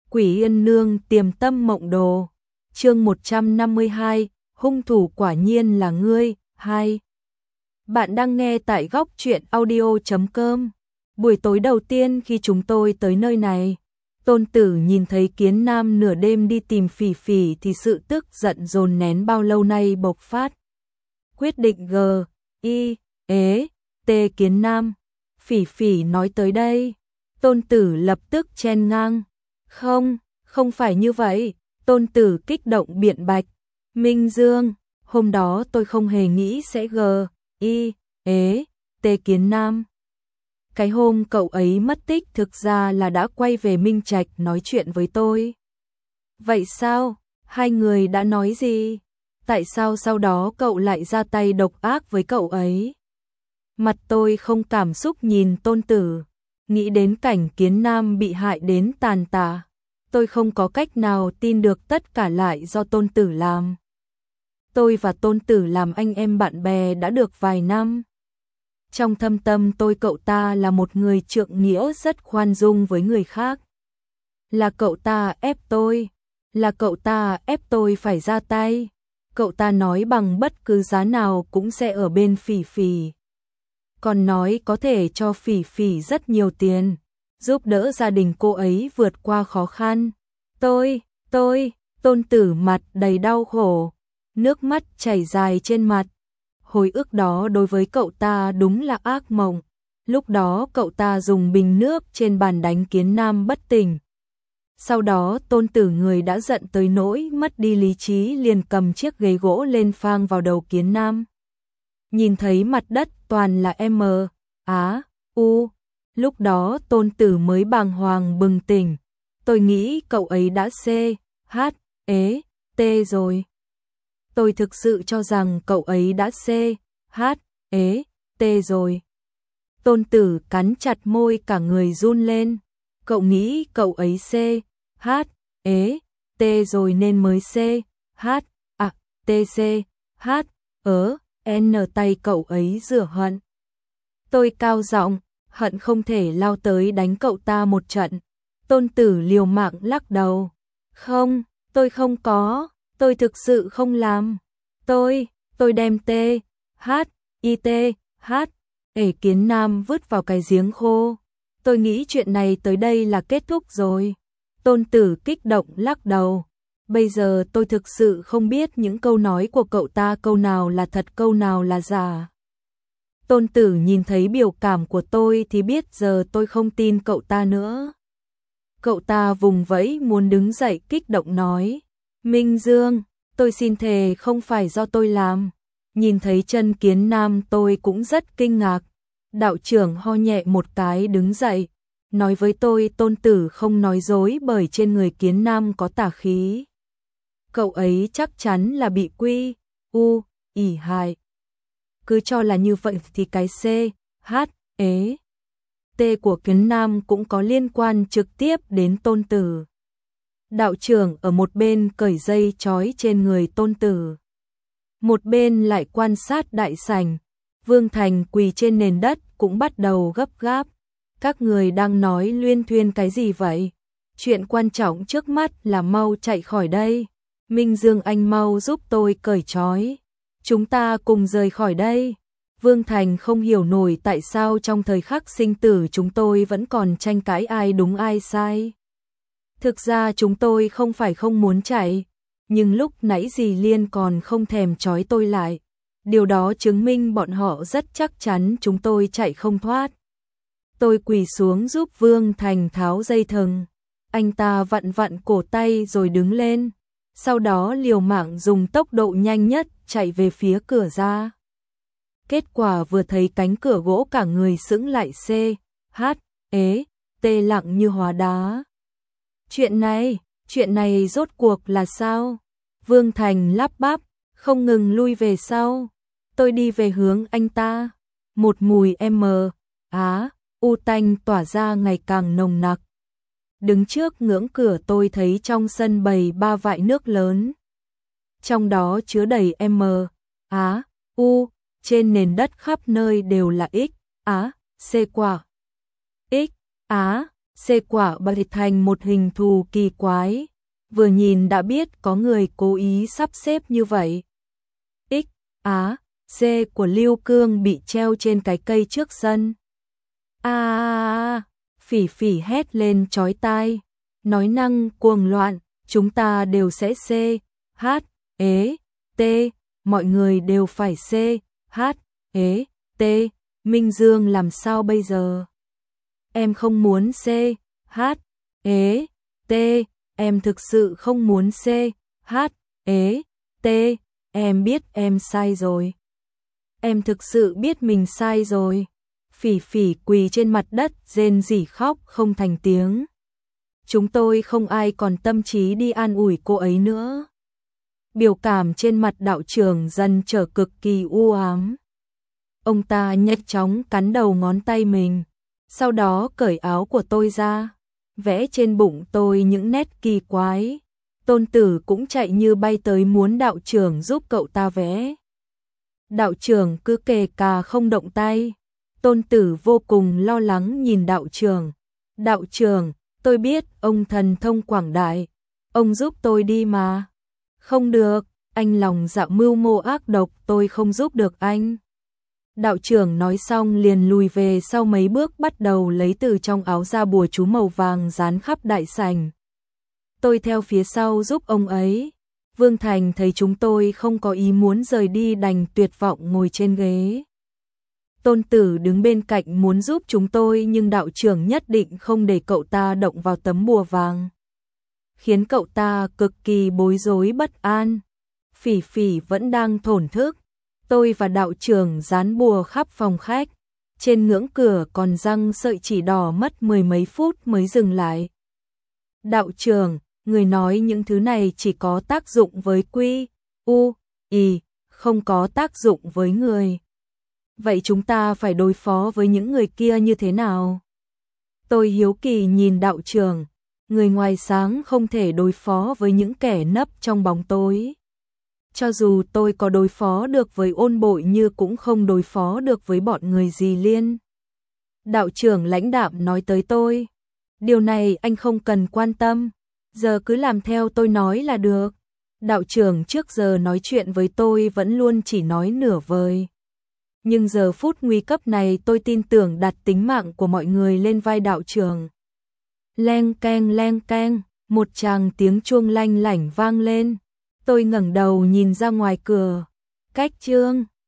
Quỷ Yên Nương Tiềm Tâm Mộng Đồ. Chương 152, hung thủ quả nhiên là ngươi. 2. Bạn đang nghe tại góc truyện audio.com. Buổi tối đầu tiên khi chúng tôi tới nơi này, Tôn Tử nhìn thấy Kiến Nam nửa đêm đi tìm Phỉ Phỉ thì sự tức giận dồn nén bao lâu nay bộc phát. Quyết định T Kiến Nam. Phỉ Phỉ nói tới đây, Tôn Tử lập tức chen ngang. Không phải như vậy, Tôn Tử kích động biện bạch. Minh Dương, hôm đó tôi không hề nghĩ sẽ T Kiến Nam. Cái hôm cậu ấy mất tích thực ra là đã quay về Minh Trạch nói chuyện với tôi. Vậy sao? Hai người đã nói gì? Tại sao sau đó cậu lại ra tay độc ác với cậu ấy? Mặt tôi không cảm xúc nhìn Tôn Tử, nghĩ đến cảnh Kiến Nam bị hại đến tàn tạ. Tôi không có cách nào tin được tất cả lại do Tôn Tử làm. Tôi và Tôn Tử làm anh em bạn bè đã được vài năm. Trong thâm tâm tôi cậu ta là một người trượng nghĩa rất khoan dung với người khác. Là cậu ta ép tôi phải ra tay. Cậu ta nói bằng bất cứ giá nào cũng sẽ ở bên Phỉ Phỉ. Còn nói có thể cho Phỉ Phỉ rất nhiều tiền, giúp đỡ gia đình cô ấy vượt qua khó khăn. Tôn Tử mặt đầy đau khổ, nước mắt chảy dài trên mặt. Hồi ức đó đối với cậu ta đúng là ác mộng. Lúc đó cậu ta dùng bình nước trên bàn đánh Kiến Nam bất tỉnh. Sau đó Tôn Tử người đã giận tới nỗi mất đi lý trí liền cầm chiếc ghế gỗ lên phang vào đầu Kiến Nam. Nhìn thấy mặt đất toàn là lúc đó Tôn Tử mới bàng hoàng bừng tỉnh. Tôi nghĩ cậu ấy đã rồi. Tôi thực sự cho rằng cậu ấy đã rồi. Tôn Tử cắn chặt môi cả người run lên. Cậu nghĩ cậu ấy rồi nên mới tay cậu ấy rửa hận. Tôi cao giọng, hận không thể lao tới đánh cậu ta một trận. Tôn Tử liều mạng lắc đầu. Không, tôi không có, tôi thực sự không làm. Tôi đem Kiến Nam vứt vào cái giếng khô. Tôi nghĩ chuyện này tới đây là kết thúc rồi. Tôn Tử kích động lắc đầu. Bây giờ tôi thực sự không biết những câu nói của cậu ta câu nào là thật câu nào là giả. Tôn Tử nhìn thấy biểu cảm của tôi thì biết giờ tôi không tin cậu ta nữa. Cậu ta vùng vẫy muốn đứng dậy kích động nói. Minh Dương, tôi xin thề không phải do tôi làm. Nhìn thấy chân Kiến Nam tôi cũng rất kinh ngạc. Đạo trưởng ho nhẹ một cái đứng dậy. Nói với tôi Tôn Tử không nói dối bởi trên người Kiến Nam có tà khí. Cậu ấy chắc chắn là bị hại. Cứ cho là như vậy thì cái T của Kiến Nam cũng có liên quan trực tiếp đến Tôn Tử. Đạo trưởng ở một bên cởi dây trói trên người Tôn Tử. Một bên lại quan sát đại sảnh. Vương Thành quỳ trên nền đất cũng bắt đầu gấp gáp. Các người đang nói luyên thuyên cái gì vậy? Chuyện quan trọng trước mắt là mau chạy khỏi đây. Minh Dương anh mau giúp tôi cởi trói. Chúng ta cùng rời khỏi đây. Vương Thành không hiểu nổi tại sao trong thời khắc sinh tử chúng tôi vẫn còn tranh cãi ai đúng ai sai. Thực ra chúng tôi không phải không muốn chạy, nhưng lúc nãy dì Liên còn không thèm trói tôi lại. Điều đó chứng minh bọn họ rất chắc chắn chúng tôi chạy không thoát. Tôi quỳ xuống giúp Vương Thành tháo dây thừng. Anh ta vặn vặn cổ tay rồi đứng lên. Sau đó liều mạng dùng tốc độ nhanh nhất chạy về phía cửa ra. Kết quả vừa thấy cánh cửa gỗ cả người sững lại lặng như hóa đá. Chuyện này rốt cuộc là sao? Vương Thành lắp bắp, không ngừng lui về sau. Tôi đi về hướng anh ta. Một mùi tanh tỏa ra ngày càng nồng nặc. Đứng trước ngưỡng cửa tôi thấy trong sân bày 3 vại nước lớn. Trong đó chứa đầy trên nền đất khắp nơi đều là X, quả. X, C quả bày thành một hình thù kỳ quái, vừa nhìn đã biết có người cố ý sắp xếp như vậy. X, C của Lưu Cương bị treo trên cái cây trước sân. Phỉ Phỉ hét lên chói tai, nói năng cuồng loạn, chúng ta đều sẽ C, H, T, mọi người đều phải C, H, T, Minh Dương làm sao bây giờ? Em không muốn C, H, T, em thực sự không muốn C, H, T, em biết em sai rồi. Em thực sự biết mình sai rồi. Phỉ Phỉ quỳ trên mặt đất rên rỉ khóc không thành tiếng. Chúng tôi không ai còn tâm trí đi an ủi cô ấy nữa. Biểu cảm trên mặt đạo trưởng dần trở cực kỳ u ám. Ông ta nhanh chóng cắn đầu ngón tay mình, sau đó cởi áo của tôi ra, vẽ trên bụng tôi những nét kỳ quái. Tôn Tử cũng chạy như bay tới muốn đạo trưởng giúp cậu ta vẽ. Đạo trưởng cứ kề cà không động tay. Tôn Tử vô cùng lo lắng nhìn đạo trưởng. Đạo trưởng, tôi biết ông thần thông quảng đại, ông giúp tôi đi mà. Không được, anh lòng dạ mưu mô ác độc, tôi không giúp được anh. Đạo trưởng nói xong liền lùi về sau mấy bước, bắt đầu lấy từ trong áo ra bùa chú màu vàng dán khắp đại sảnh. Tôi theo phía sau giúp ông ấy. Vương Thành thấy chúng tôi không có ý muốn rời đi đành tuyệt vọng ngồi trên ghế. Tôn Tử đứng bên cạnh muốn giúp chúng tôi nhưng đạo trưởng nhất định không để cậu ta động vào tấm bùa vàng, khiến cậu ta cực kỳ bối rối bất an. Phỉ Phỉ vẫn đang thổn thức. Tôi và đạo trưởng dán bùa khắp phòng khách. Trên ngưỡng cửa còn răng sợi chỉ đỏ, mất mười mấy phút mới dừng lại. Đạo trưởng, người nói những thứ này chỉ có tác dụng với Quy, U, Y, không có tác dụng với người. Vậy chúng ta phải đối phó với những người kia như thế nào? Tôi hiếu kỳ nhìn đạo trưởng, người ngoài sáng không thể đối phó với những kẻ nấp trong bóng tối. Cho dù tôi có đối phó được với Ôn Bội Như cũng không đối phó được với bọn người Dì Liên. Đạo trưởng lãnh đạm nói tới tôi. Điều này anh không cần quan tâm, giờ cứ làm theo tôi nói là được. Đạo trưởng trước giờ nói chuyện với tôi vẫn luôn chỉ nói nửa vời. Nhưng giờ phút nguy cấp này tôi tin tưởng đặt tính mạng của mọi người lên vai đạo trưởng. Leng keng, một tràng tiếng chuông lanh lảnh vang lên. Tôi ngẩng đầu nhìn ra ngoài cửa. Cách Trương